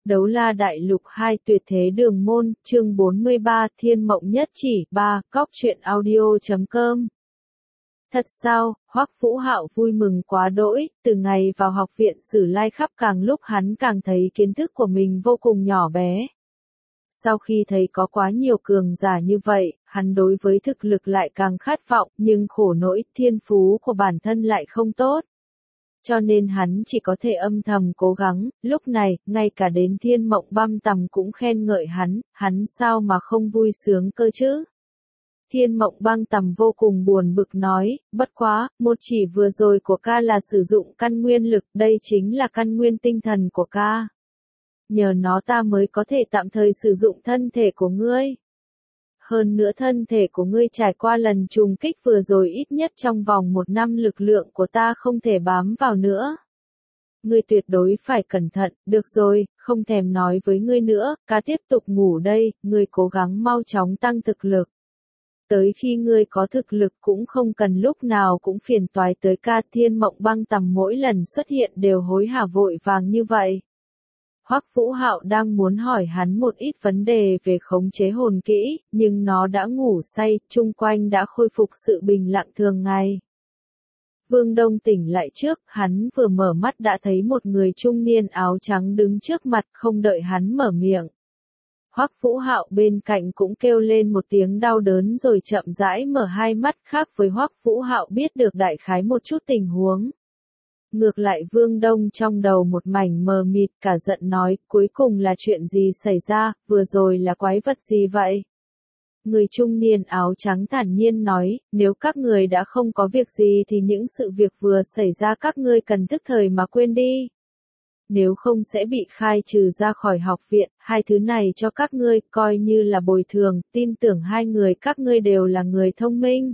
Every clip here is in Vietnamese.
Đấu La Đại Lục 2 Tuyệt Thế Đường Môn, chương 43 Thiên Mộng Nhất Chỉ 3, cóc.audio.com. Thật sao, Hoắc Vũ Hạo vui mừng quá đỗi, từ ngày vào học viện Sử Lai khắp càng lúc hắn càng thấy kiến thức của mình vô cùng nhỏ bé. Sau khi thấy có quá nhiều cường giả như vậy, hắn đối với thực lực lại càng khát vọng, nhưng khổ nỗi thiên phú của bản thân lại không tốt. Cho nên hắn chỉ có thể âm thầm cố gắng, lúc này, ngay cả đến Thiên Mộng Băng Tầm cũng khen ngợi hắn sao mà không vui sướng cơ chứ? Thiên Mộng Băng Tầm vô cùng buồn bực nói, bất quá, một chỉ vừa rồi của ca là sử dụng căn nguyên lực, đây chính là căn nguyên tinh thần của ca. Nhờ nó ta mới có thể tạm thời sử dụng thân thể của ngươi. Hơn nữa thân thể của ngươi trải qua lần trùng kích vừa rồi ít nhất trong vòng 1 năm lực lượng của ta không thể bám vào nữa. Ngươi tuyệt đối phải cẩn thận, được rồi, không thèm nói với ngươi nữa, ca tiếp tục ngủ đây, ngươi cố gắng mau chóng tăng thực lực. Tới khi ngươi có thực lực cũng không cần lúc nào cũng phiền toái tới ca. Thiên Mộng Băng Tầm mỗi lần xuất hiện đều hối hả vội vàng như vậy. Hoắc Vũ Hạo đang muốn hỏi hắn một ít vấn đề về khống chế hồn kỹ, nhưng nó đã ngủ say, chung quanh đã khôi phục sự bình lặng thường ngày. Vương Đông tỉnh lại trước, hắn vừa mở mắt đã thấy một người trung niên áo trắng đứng trước mặt, không đợi hắn mở miệng. Hoắc Vũ Hạo bên cạnh cũng kêu lên một tiếng đau đớn rồi chậm rãi mở hai mắt. Khác với Hoắc Vũ Hạo biết được đại khái một chút tình huống. Ngược lại Vương Đông trong đầu một mảnh mờ mịt, cả giận nói, cuối cùng là chuyện gì xảy ra, vừa rồi là quái vật gì vậy? Người trung niên áo trắng thản nhiên nói, nếu các người đã không có việc gì thì những sự việc vừa xảy ra các ngươi cần tức thời mà quên đi. Nếu không sẽ bị khai trừ ra khỏi học viện, hai thứ này cho các ngươi, coi như là bồi thường, tin tưởng hai người các ngươi đều là người thông minh.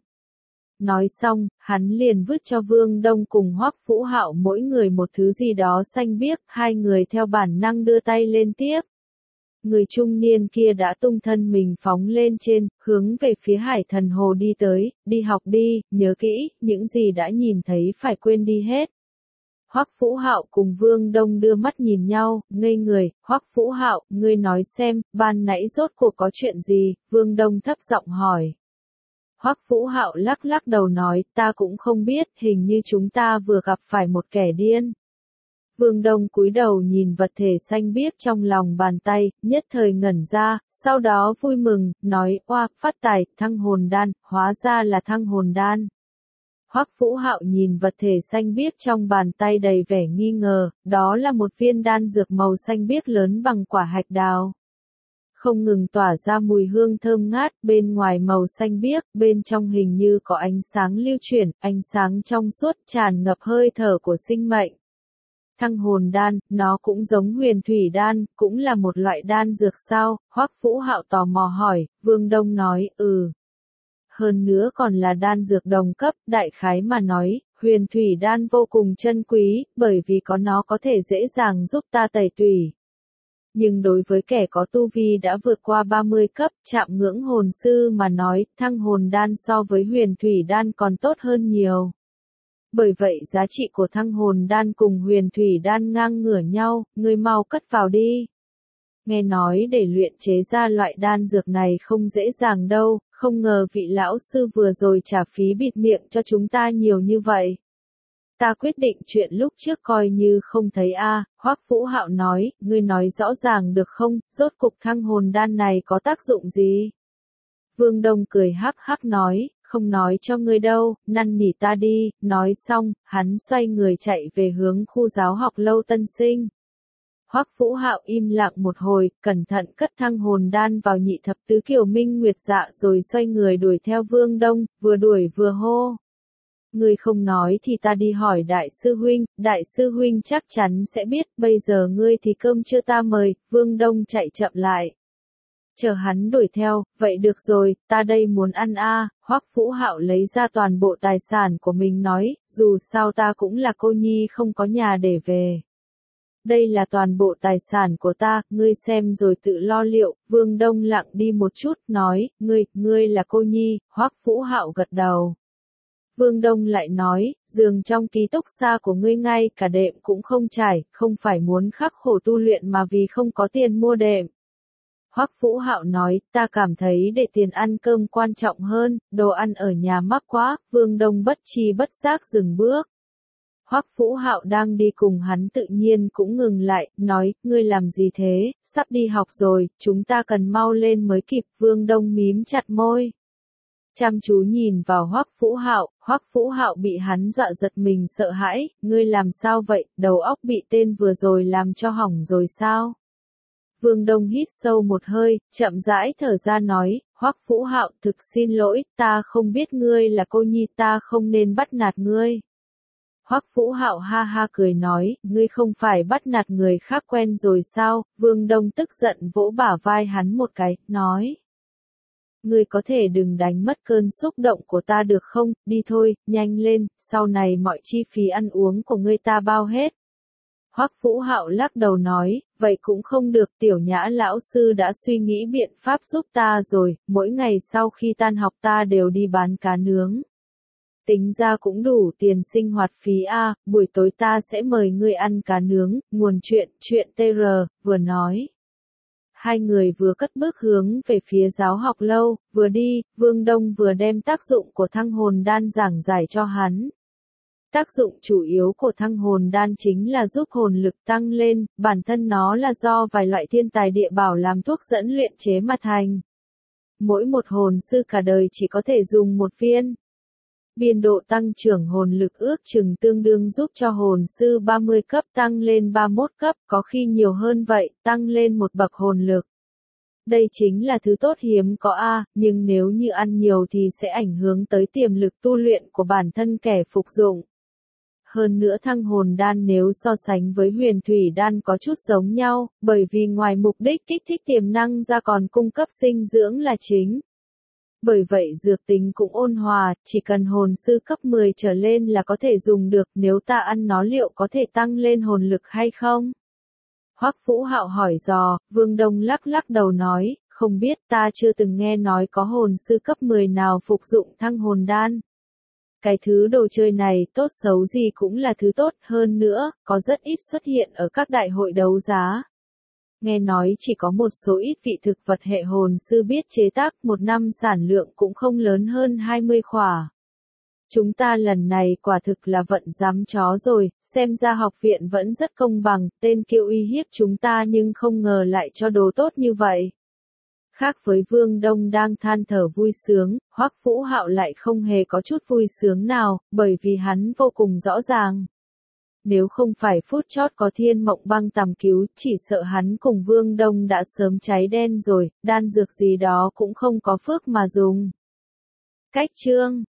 Nói xong, hắn liền vứt cho Vương Đông cùng Hoắc Vũ Hạo mỗi người một thứ gì đó xanh biếc, hai người theo bản năng đưa tay lên tiếp. Người trung niên kia đã tung thân mình phóng lên trên, hướng về phía Hải Thần Hồ đi tới, đi học đi, nhớ kỹ, những gì đã nhìn thấy phải quên đi hết. Hoắc Vũ Hạo cùng Vương Đông đưa mắt nhìn nhau, ngây người. Hoắc Vũ Hạo, ngươi nói xem, ban nãy rốt cuộc có chuyện gì? Vương Đông thấp giọng hỏi. Hoắc Vũ Hạo lắc lắc đầu nói, ta cũng không biết, hình như chúng ta vừa gặp phải một kẻ điên. Vương Đông cúi đầu nhìn vật thể xanh biếc trong lòng bàn tay, nhất thời ngẩn ra, sau đó vui mừng, nói, oa, phát tài, thăng hồn đan, hóa ra là thăng hồn đan. Hoắc Vũ Hạo nhìn vật thể xanh biếc trong bàn tay đầy vẻ nghi ngờ, đó là một viên đan dược màu xanh biếc lớn bằng quả hạch đào. Không ngừng tỏa ra mùi hương thơm ngát, bên ngoài màu xanh biếc, bên trong hình như có ánh sáng lưu chuyển, ánh sáng trong suốt tràn ngập hơi thở của sinh mệnh. Thăng hồn đan, nó cũng giống huyền thủy đan, cũng là một loại đan dược sao? Hoắc Vũ Hạo tò mò hỏi. Vương Đông nói, hơn nữa còn là đan dược đồng cấp, đại khái mà nói, huyền thủy đan vô cùng chân quý, bởi vì có nó có thể dễ dàng giúp ta tẩy tủy. Nhưng đối với kẻ có tu vi đã vượt qua 30 cấp, chạm ngưỡng hồn sư mà nói, thăng hồn đan so với huyền thủy đan còn tốt hơn nhiều. Bởi vậy giá trị của thăng hồn đan cùng huyền thủy đan ngang ngửa nhau, ngươi mau cất vào đi. Nghe nói để luyện chế ra loại đan dược này không dễ dàng đâu, không ngờ vị lão sư vừa rồi trả phí bịt miệng cho chúng ta nhiều như vậy. Ta quyết định chuyện lúc trước coi như không thấy a. Hoắc Vũ Hạo nói, ngươi nói rõ ràng được không, rốt cục thăng hồn đan này có tác dụng gì? Vương Đông cười hắc hắc nói, không nói cho ngươi đâu, năn nỉ ta đi. Nói xong, hắn xoay người chạy về hướng khu giáo học lâu tân sinh. Hoắc Vũ Hạo im lặng một hồi, cẩn thận cất thăng hồn đan vào nhị thập tứ kiều minh nguyệt dạ rồi xoay người đuổi theo Vương Đông, vừa đuổi vừa hô. Ngươi không nói thì ta đi hỏi đại sư huynh chắc chắn sẽ biết, bây giờ ngươi thì cơm chưa ta mời. Vương Đông chạy chậm lại. Chờ hắn đuổi theo, vậy được rồi, ta đây muốn ăn a. Hoắc Vũ Hạo lấy ra toàn bộ tài sản của mình nói, dù sao ta cũng là cô nhi không có nhà để về. Đây là toàn bộ tài sản của ta, ngươi xem rồi tự lo liệu. Vương Đông lặng đi một chút, nói, ngươi là cô nhi. Hoắc Vũ Hạo gật đầu. Vương Đông lại nói, giường trong ký túc xá của ngươi ngay cả đệm cũng không trải, không phải muốn khắc khổ tu luyện mà vì không có tiền mua đệm. Hoắc Vũ Hạo nói, ta cảm thấy để tiền ăn cơm quan trọng hơn, đồ ăn ở nhà mắc quá, Vương Đông bất tri bất giác dừng bước. Hoắc Vũ Hạo đang đi cùng hắn tự nhiên cũng ngừng lại, nói, ngươi làm gì thế, sắp đi học rồi, chúng ta cần mau lên mới kịp, Vương Đông mím chặt môi. Chăm chú nhìn vào Hoắc Vũ Hạo bị hắn dọa giật mình sợ hãi, ngươi làm sao vậy, đầu óc bị tên vừa rồi làm cho hỏng rồi sao? Vương Đông hít sâu một hơi, chậm rãi thở ra nói, Hoắc Vũ Hạo thực xin lỗi, ta không biết ngươi là cô nhi, ta không nên bắt nạt ngươi. Hoắc Vũ Hạo ha ha cười nói, ngươi không phải bắt nạt người khác quen rồi sao? Vương Đông tức giận vỗ bả vai hắn một cái, nói. Ngươi có thể đừng đánh mất cơn xúc động của ta được không, đi thôi, nhanh lên, sau này mọi chi phí ăn uống của ngươi ta bao hết. Hoắc Vũ Hạo lắc đầu nói, vậy cũng không được, Tiểu Nhã lão sư đã suy nghĩ biện pháp giúp ta rồi, mỗi ngày sau khi tan học ta đều đi bán cá nướng. Tính ra cũng đủ tiền sinh hoạt phí a, buổi tối ta sẽ mời ngươi ăn cá nướng, nguồn chuyện TR, vừa nói. Hai người vừa cất bước hướng về phía giáo học lâu, vừa đi, Vương Đông vừa đem tác dụng của thăng hồn đan giảng giải cho hắn. Tác dụng chủ yếu của thăng hồn đan chính là giúp hồn lực tăng lên, bản thân nó là do vài loại thiên tài địa bảo làm thuốc dẫn luyện chế mà thành. Mỗi một hồn sư cả đời chỉ có thể dùng một viên. Biên độ tăng trưởng hồn lực ước chừng tương đương giúp cho hồn sư 30 cấp tăng lên 31 cấp, có khi nhiều hơn vậy, tăng lên một bậc hồn lực. Đây chính là thứ tốt hiếm có a, nhưng nếu như ăn nhiều thì sẽ ảnh hưởng tới tiềm lực tu luyện của bản thân kẻ phục dụng. Hơn nữa thăng hồn đan nếu so sánh với huyền thủy đan có chút giống nhau, bởi vì ngoài mục đích kích thích tiềm năng ra còn cung cấp sinh dưỡng là chính. Bởi vậy dược tính cũng ôn hòa, chỉ cần hồn sư cấp 10 trở lên là có thể dùng được, nếu ta ăn nó liệu có thể tăng lên hồn lực hay không? Hoắc Vũ Hạo hỏi dò, Vương Đông lắc lắc đầu nói, không biết, ta chưa từng nghe nói có hồn sư cấp 10 nào phục dụng thăng hồn đan. Cái thứ đồ chơi này tốt xấu gì cũng là thứ tốt, hơn nữa, có rất ít xuất hiện ở các đại hội đấu giá. Nghe nói chỉ có một số ít vị thực vật hệ hồn sư biết chế tác, một năm sản lượng cũng không lớn hơn 20 khỏa. Chúng ta lần này quả thực là vận dám chó rồi, xem ra học viện vẫn rất công bằng, tên kia uy hiếp chúng ta nhưng không ngờ lại cho đồ tốt như vậy. Khác với Vương Đông đang than thở vui sướng, Hoắc Vũ Hạo lại không hề có chút vui sướng nào, bởi vì hắn vô cùng rõ ràng. Nếu không phải phút chót có Thiên Mộng Băng tầm cứu, chỉ sợ hắn cùng Vương Đông đã sớm cháy đen rồi, đan dược gì đó cũng không có phước mà dùng. Cách chương